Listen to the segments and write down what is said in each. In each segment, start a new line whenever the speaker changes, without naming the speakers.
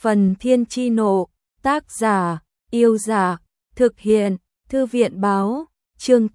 Phần Thiên Chi Nộ, tác giả, Yêu Giả, thực hiện, Thư viện Báo, chương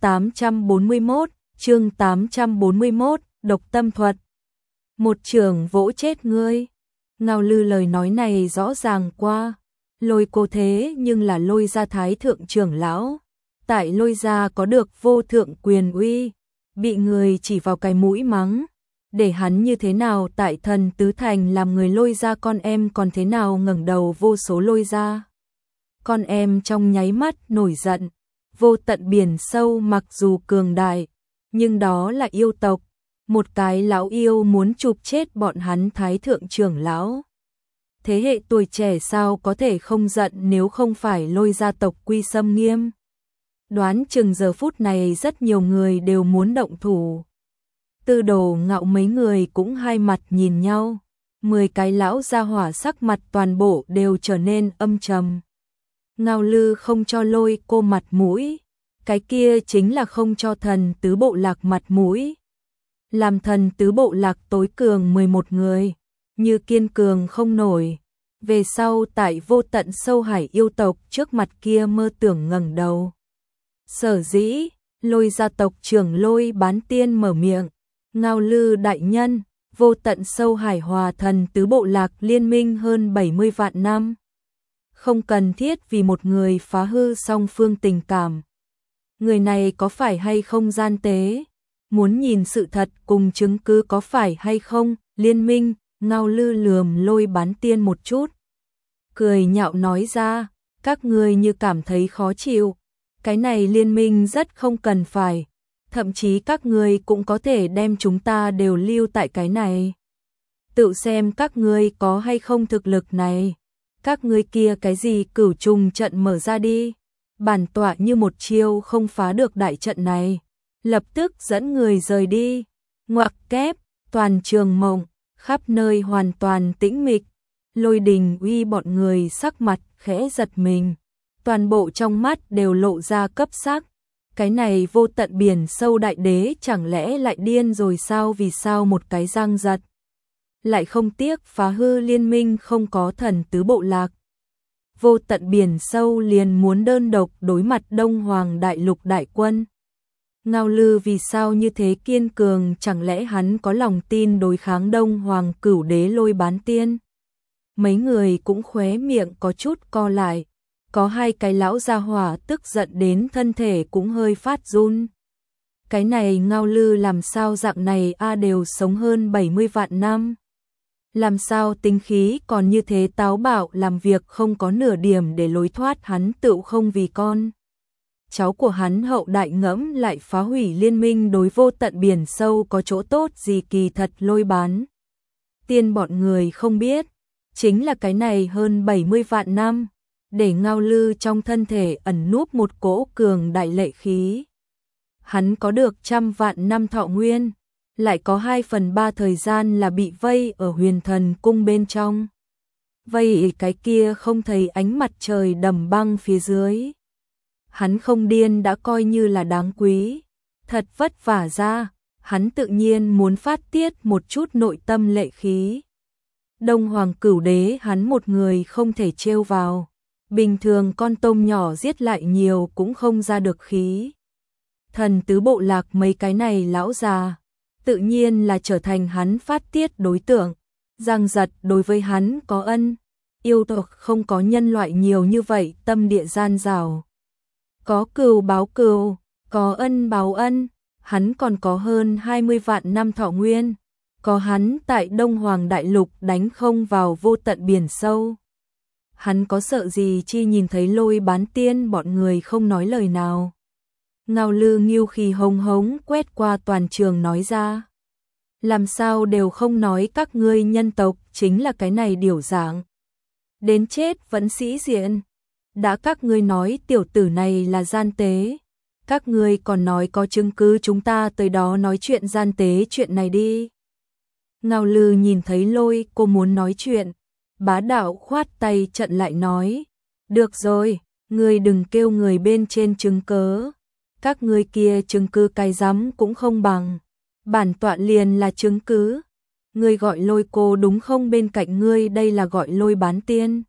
841, độc tâm thuật. Một chưởng vỗ chết ngươi. Ngao Lư lời nói này rõ ràng qua. Lôi cô thế nhưng là Lôi gia thái thượng trưởng lão. Tại Lôi gia có được vô thượng quyền uy. Bị người chỉ vào cái mũi mắng. Để hắn như thế nào tại Thần Tứ Thành làm người Lôi gia con em còn thế nào ngẩng đầu vô số Lôi gia. Con em trong nháy mắt nổi giận. Vô tận biển sâu mặc dù cường đại, nhưng đó là yêu tộc. Một cái lão yêu muốn chụp chết bọn hắn thái thượng trưởng lão. Thế hệ tuổi trẻ sao có thể không giận nếu không phải Lôi gia tộc quy xâm nghiêm. Đoán chừng giờ phút này rất nhiều người đều muốn động thủ. Tư Đồ Ngạo mấy người cũng hai mặt nhìn nhau. 10 cái lão gia hỏa sắc mặt toàn bộ đều trở nên âm trầm. Ngao Lư không cho Lôi cô mặt mũi. Cái kia chính là không cho Thần Tứ Bộ Lạc mặt mũi. Làm Thần Tứ Bộ Lạc tối cường 11 người. Như kiên cường không nổi. Về sau tại vô tận sâu hải yêu tộc trước mặt kia mơ tưởng ngẩng đầu. Sở dĩ, Lôi gia tộc trưởng Lôi Bán Tiên mở miệng. Ngao Lư đại nhân, vô tận sâu hải hòa Thần Tứ Bộ Lạc liên minh hơn 70 vạn năm. Không cần thiết vì một người phá hư song phương tình cảm. Người này có phải hay không gian tế? Muốn nhìn sự thật cùng chứng cứ có phải hay không? Liên minh, Ngao Lư lườm Lôi Bán Tiên một chút. Cười nhạo nói ra, các ngươi như cảm thấy khó chịu. Cái này liên minh rất không cần phải. Thậm chí các ngươi cũng có thể đem chúng ta đều lưu tại cái này. Tự xem các ngươi có hay không thực lực này. Các ngươi kia cái gì cửu trùng trận mở ra đi. Bản tọa như một chiêu không phá được đại trận này. Lập tức dẫn người rời đi. Ngoặc kép, toàn trường mộng, khắp nơi hoàn toàn tĩnh mịch. Lôi Đình Uy bọn người sắc mặt khẽ giật mình. Toàn bộ trong mắt đều lộ ra cấp sắc. Cái này vô tận biển sâu đại đế chẳng lẽ lại điên rồi sao? Vì sao một cái răng giật lại không tiếc phá hư liên minh không có Thần Tứ Bộ Lạc. Vô tận biển sâu liền muốn đơn độc đối mặt Đông Hoàng Đại Lục đại quân. Ngao Lư vì sao như thế kiên cường, chẳng lẽ hắn có lòng tin đối kháng Đông Hoàng Cửu Đế Lôi Bán Tiên? Mấy người cũng khóe miệng có chút co lại. Có hai cái lão gia hỏa tức giận đến thân thể cũng hơi phát run. Cái này Ngao Lư làm sao dạng này đều sống hơn 70 vạn năm. Làm sao tính khí còn như thế táo bạo, làm việc không có nửa điểm để lối thoát, hắn tựu không vì con cháu của hắn hậu đại ngẫm lại phá hủy liên minh đối vô tận biển sâu có chỗ tốt gì? Kỳ thật Lôi Bán Tiên bọn người không biết, chính là cái này hơn 70 vạn năm, để Ngao Lư trong thân thể ẩn núp một cỗ cường đại lệ khí. Hắn có được 100 vạn năm thọ nguyên, lại có 2/3 thời gian là bị vây ở Huyền Thần Cung bên trong. Vây cái kia không thấy ánh mặt trời đầm băng phía dưới. Hắn không điên đã coi như là đáng quý. Thật vất vả ra, hắn tự nhiên muốn phát tiết một chút nội tâm lệ khí. Đông Hoàng Cửu Đế hắn một người không thể trêu vào. Bình thường con tôm nhỏ giết lại nhiều cũng không ra được khí. Thần Tứ Bộ Lạc mấy cái này lão già, tự nhiên là trở thành hắn phát tiết đối tượng. Giang giật đối với hắn có ân, yêu tộc không có nhân loại nhiều như vậy, tâm địa gian rào. Có cừu báo cừu, có ân báo ân, hắn còn có hơn 20 vạn năm thọ nguyên. Có hắn tại Đông Hoàng Đại Lục đánh không vào vô tận biển sâu. Hắn có sợ gì chi? Nhìn thấy Lôi Bán Tiên bọn người không nói lời nào. Ngao Lư nghiêu khí hống hống quét qua toàn trường nói ra. Làm sao đều không nói các ngươi nhân tộc chính là cái này điểu dạng. Đến chết vẫn sĩ diện. Đã các ngươi nói tiểu tử này là gian tế. Các ngươi còn nói có chứng cứ, chúng ta tới đó nói chuyện gian tế chuyện này đi. Ngao Lư nhìn thấy Lôi cô muốn nói chuyện. Bá đạo khoát tay trận lại nói. Được rồi, ngươi đừng kêu người bên trên chứng cớ. Các ngươi kia chứng cứ cái rắm cũng không bằng. Bản tọa liền là chứng cứ. ngươi gọi Lôi cô đúng không, bên cạnh ngươi đây là gọi Lôi bán tiên.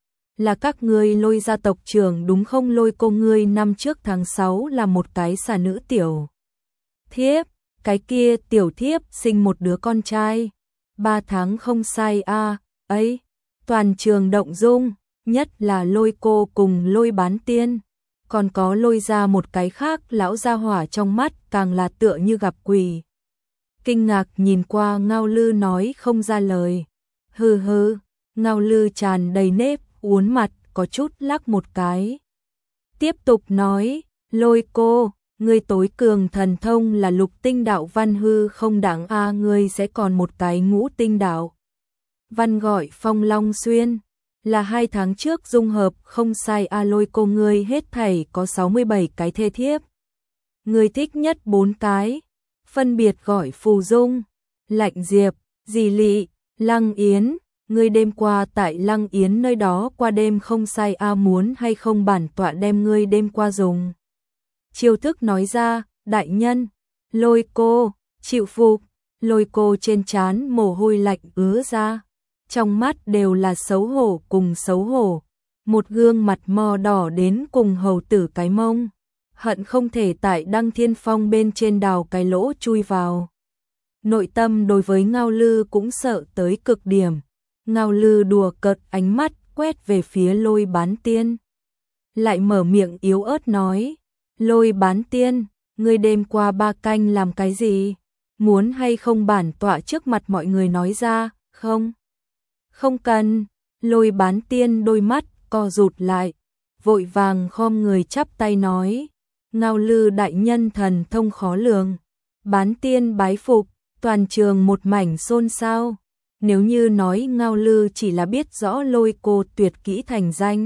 Là các ngươi Lôi gia tộc trưởng đúng không, Lôi cô ngươi năm trước tháng 6 là một cái xà nữ tiểu thiếp, cái kia tiểu thiếp sinh một đứa con trai, 3 tháng không sai a, ấy, toàn trường động dung, nhất là Lôi cô cùng Lôi bán tiên, còn có Lôi ra một cái khác lão gia hỏa trong mắt càng là tựa như gặp quỷ. Kinh ngạc nhìn qua Ngao Lư nói không ra lời. Hừ hừ, Ngao Lư tràn đầy nếp, uốn mặt, có chút lắc một cái. Tiếp tục nói, Lôi cô, ngươi tối cường thần thông là lục tinh đạo văn hư không đáng a, ngươi sẽ còn một cái ngũ tinh đạo văn gọi Phong Long Xuyên, là 2 tháng trước dung hợp không sai a, Lôi cô ngươi hết thảy có 67 cái thê thiếp. Ngươi thích nhất 4 cái, phân biệt gọi Phù Dung, Lạnh Diệp, Dì Lị, Lăng Yến, ngươi đêm qua tại Lăng Yến nơi đó qua đêm không sai a, muốn hay không bản tọa đem ngươi đêm qua dùng chiêu thức nói ra, đại nhân. Lôi cô, chịu phục, Lôi cô trên trán mồ hôi lạnh ứa ra, trong mắt đều là xấu hổ cùng xấu hổ, một gương mặt mò đỏ đến cùng hầu tử cái mông, hận không thể tại Đăng Thiên Phong bên trên đào cái lỗ chui vào. Nội tâm đối với Ngao Lư cũng sợ tới cực điểm. Ngao Lư đùa cợt ánh mắt quét về phía Lôi bán tiên, lại mở miệng yếu ớt nói, Lôi bán tiên, ngươi đêm qua 3 canh làm cái gì? Muốn hay không bản tọa trước mặt mọi người nói ra, không? Không cần. Lôi bán tiên đôi mắt co rụt lại, vội vàng khom người chắp tay nói, Ngao Lư đại nhân thần thông khó lường. Bán tiên bái phục, toàn trường một mảnh xôn xao. Nếu như nói Ngao Lư chỉ là biết rõ Lôi cô tuyệt kỹ thành danh,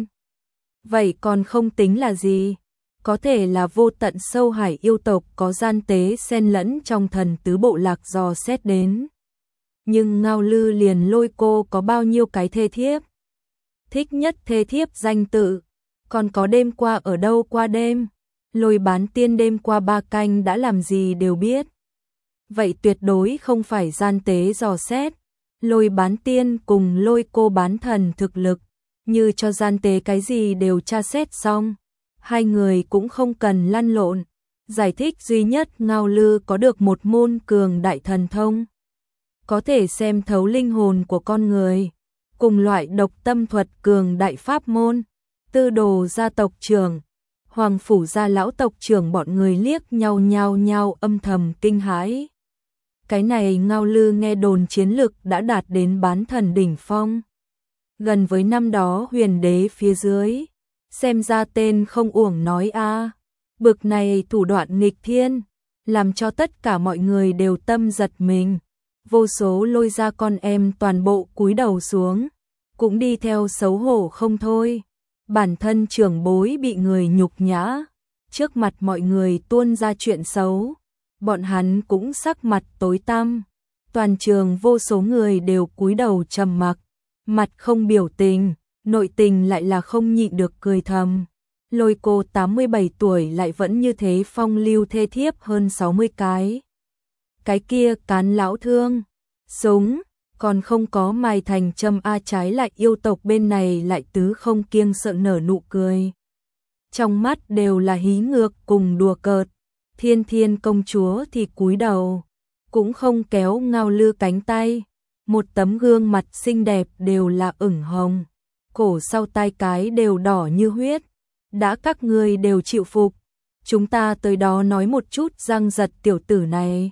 vậy còn không tính là gì. Có thể là vô tận sâu hải yêu tộc có gian tế xen lẫn trong thần tứ bộ lạc dò xét đến. Nhưng Ngao Lư liền Lôi cô có bao nhiêu cái thê thiếp? Thích nhất thê thiếp danh tự, còn có đêm qua ở đâu qua đêm? Lôi bán tiên đêm qua 3 canh đã làm gì đều biết. Vậy tuyệt đối không phải gian tế dò xét. Lôi bán tiên cùng Lôi cô bán thần thực lực, như cho gian tế cái gì đều tra xét xong. Hai người cũng không cần lăn lộn. Giải thích duy nhất Ngao Lư có được một môn cường đại thần thông, có thể xem thấu linh hồn của con người, cùng loại độc tâm thuật cường đại pháp môn. Tư Đồ gia tộc trưởng, Hoàng phủ gia lão tộc trưởng bọn người liếc nhau nhau âm thầm kinh hãi. Cái này Ngao Lư nghe đồn chiến lực đã đạt đến bán thần đỉnh phong, gần với năm đó huyền đế phía dưới. Xem ra tên không uổng nói a. Bực này thủ đoạn nghịch thiên, làm cho tất cả mọi người đều tâm giật mình. Vô số Lôi ra con em toàn bộ cúi đầu xuống, cũng đi theo xấu hổ không thôi. Bản thân trưởng bối bị người nhục nhã, trước mặt mọi người tuôn ra chuyện xấu, bọn hắn cũng sắc mặt tối tăm. Toàn trường vô số người đều cúi đầu trầm mặc, mặt không biểu tình, nội tình lại là không nhịn được cười thầm. Lôi cô 87 tuổi lại vẫn như thế phong lưu thê thiếp hơn 60 cái. Cái kia cán lão thương, súng, còn không có mài thành châm a, trái lại yêu tộc bên này lại tứ không kiêng sợ nở nụ cười. Trong mắt đều là hí ngược cùng đùa cợt. Thiên Thiên công chúa thì cúi đầu, cũng không kéo Ngao Lư cánh tay. Một tấm gương mặt xinh đẹp đều là ửng hồng, cổ sau tai cái đều đỏ như huyết. Đã các ngươi đều chịu phục, chúng ta tới đó nói một chút Giang Giật tiểu tử này.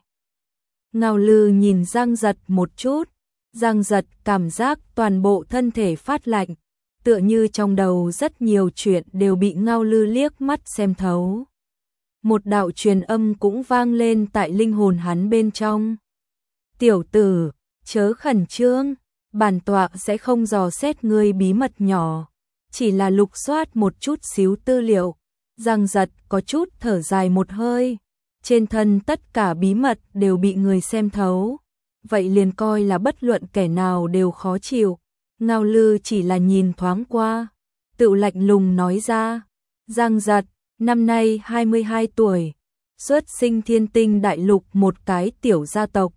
Ngao Lư nhìn Giang Giật một chút, Giang Giật cảm giác toàn bộ thân thể phát lạnh, tựa như trong đầu rất nhiều chuyện đều bị Ngao Lư liếc mắt xem thấu. Một đạo truyền âm cũng vang lên tại linh hồn hắn bên trong. Tiểu tử, chớ khẩn trương, bản tọa sẽ không dò xét ngươi bí mật nhỏ, chỉ là lục soát một chút xíu tư liệu. Giang Giật có chút thở dài một hơi, trên thân tất cả bí mật đều bị người xem thấu, vậy liền coi là bất luận kẻ nào đều khó chịu. Ngao Lư chỉ là nhìn thoáng qua, tự lạnh lùng nói ra, Giang Giật, năm nay 22 tuổi, xuất sinh Thiên Tinh đại lục một cái tiểu gia tộc,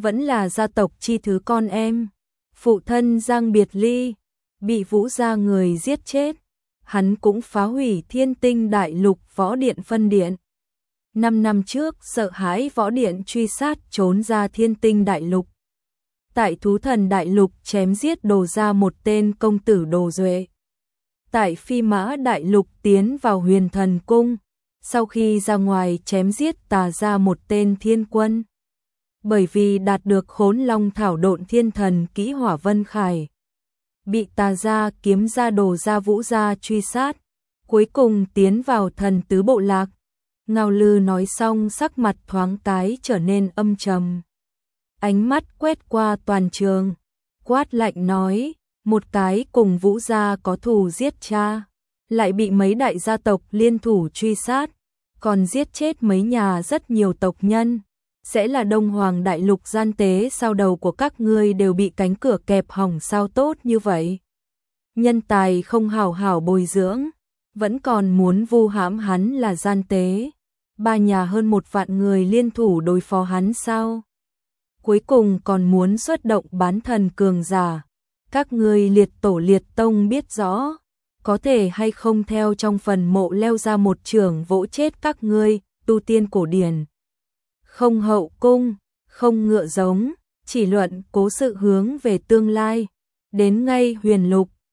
vẫn là gia tộc chi thứ con em. Phụ thân Giang Biệt Ly, bị Vũ gia người giết chết. Hắn cũng phá hủy Thiên Tinh Đại Lục võ điện phân điện. 5 năm trước sợ hãi võ điện truy sát trốn ra Thiên Tinh Đại Lục. Tại Thú Thần Đại Lục chém giết Đồ ra một tên công tử Đồ Duệ. Tại Phi Mã Đại Lục tiến vào Huyền Thần Cung, sau khi ra ngoài chém giết Tà ra một tên thiên quân. Bởi vì đạt được Khốn Long Thảo Độn Thiên Thần Kỹ Hỏa Vân Khải, bị Tà gia, Kiếm gia, Đồ gia, Vũ gia truy sát, cuối cùng tiến vào Thần Tứ Bộ Lạc. Ngao Lư nói xong sắc mặt thoáng cái trở nên âm trầm. Ánh mắt quét qua toàn trường, quát lạnh nói, một cái cùng Vũ gia có thù giết cha, lại bị mấy đại gia tộc liên thủ truy sát, còn giết chết mấy nhà rất nhiều tộc nhân, sẽ là Đông Hoàng Đại Lục gian tế sao? Đầu của các ngươi đều bị cánh cửa kẹp hỏng sao tốt như vậy? Nhân tài không hảo hảo bồi dưỡng, vẫn còn muốn vu hãm hắn là gian tế. Ba nhà hơn 1 vạn người liên thủ đối phó hắn sao? Cuối cùng còn muốn xuất động bán thần cường giả. Các ngươi liệt tổ liệt tông biết rõ, có thể hay không theo trong phần mộ leo ra một chưởng vỗ chết các ngươi. Tu tiên cổ điển, không hậu cung, không ngựa giống, chỉ luận cố sự hướng về tương lai. Đến ngay Huyền Lục,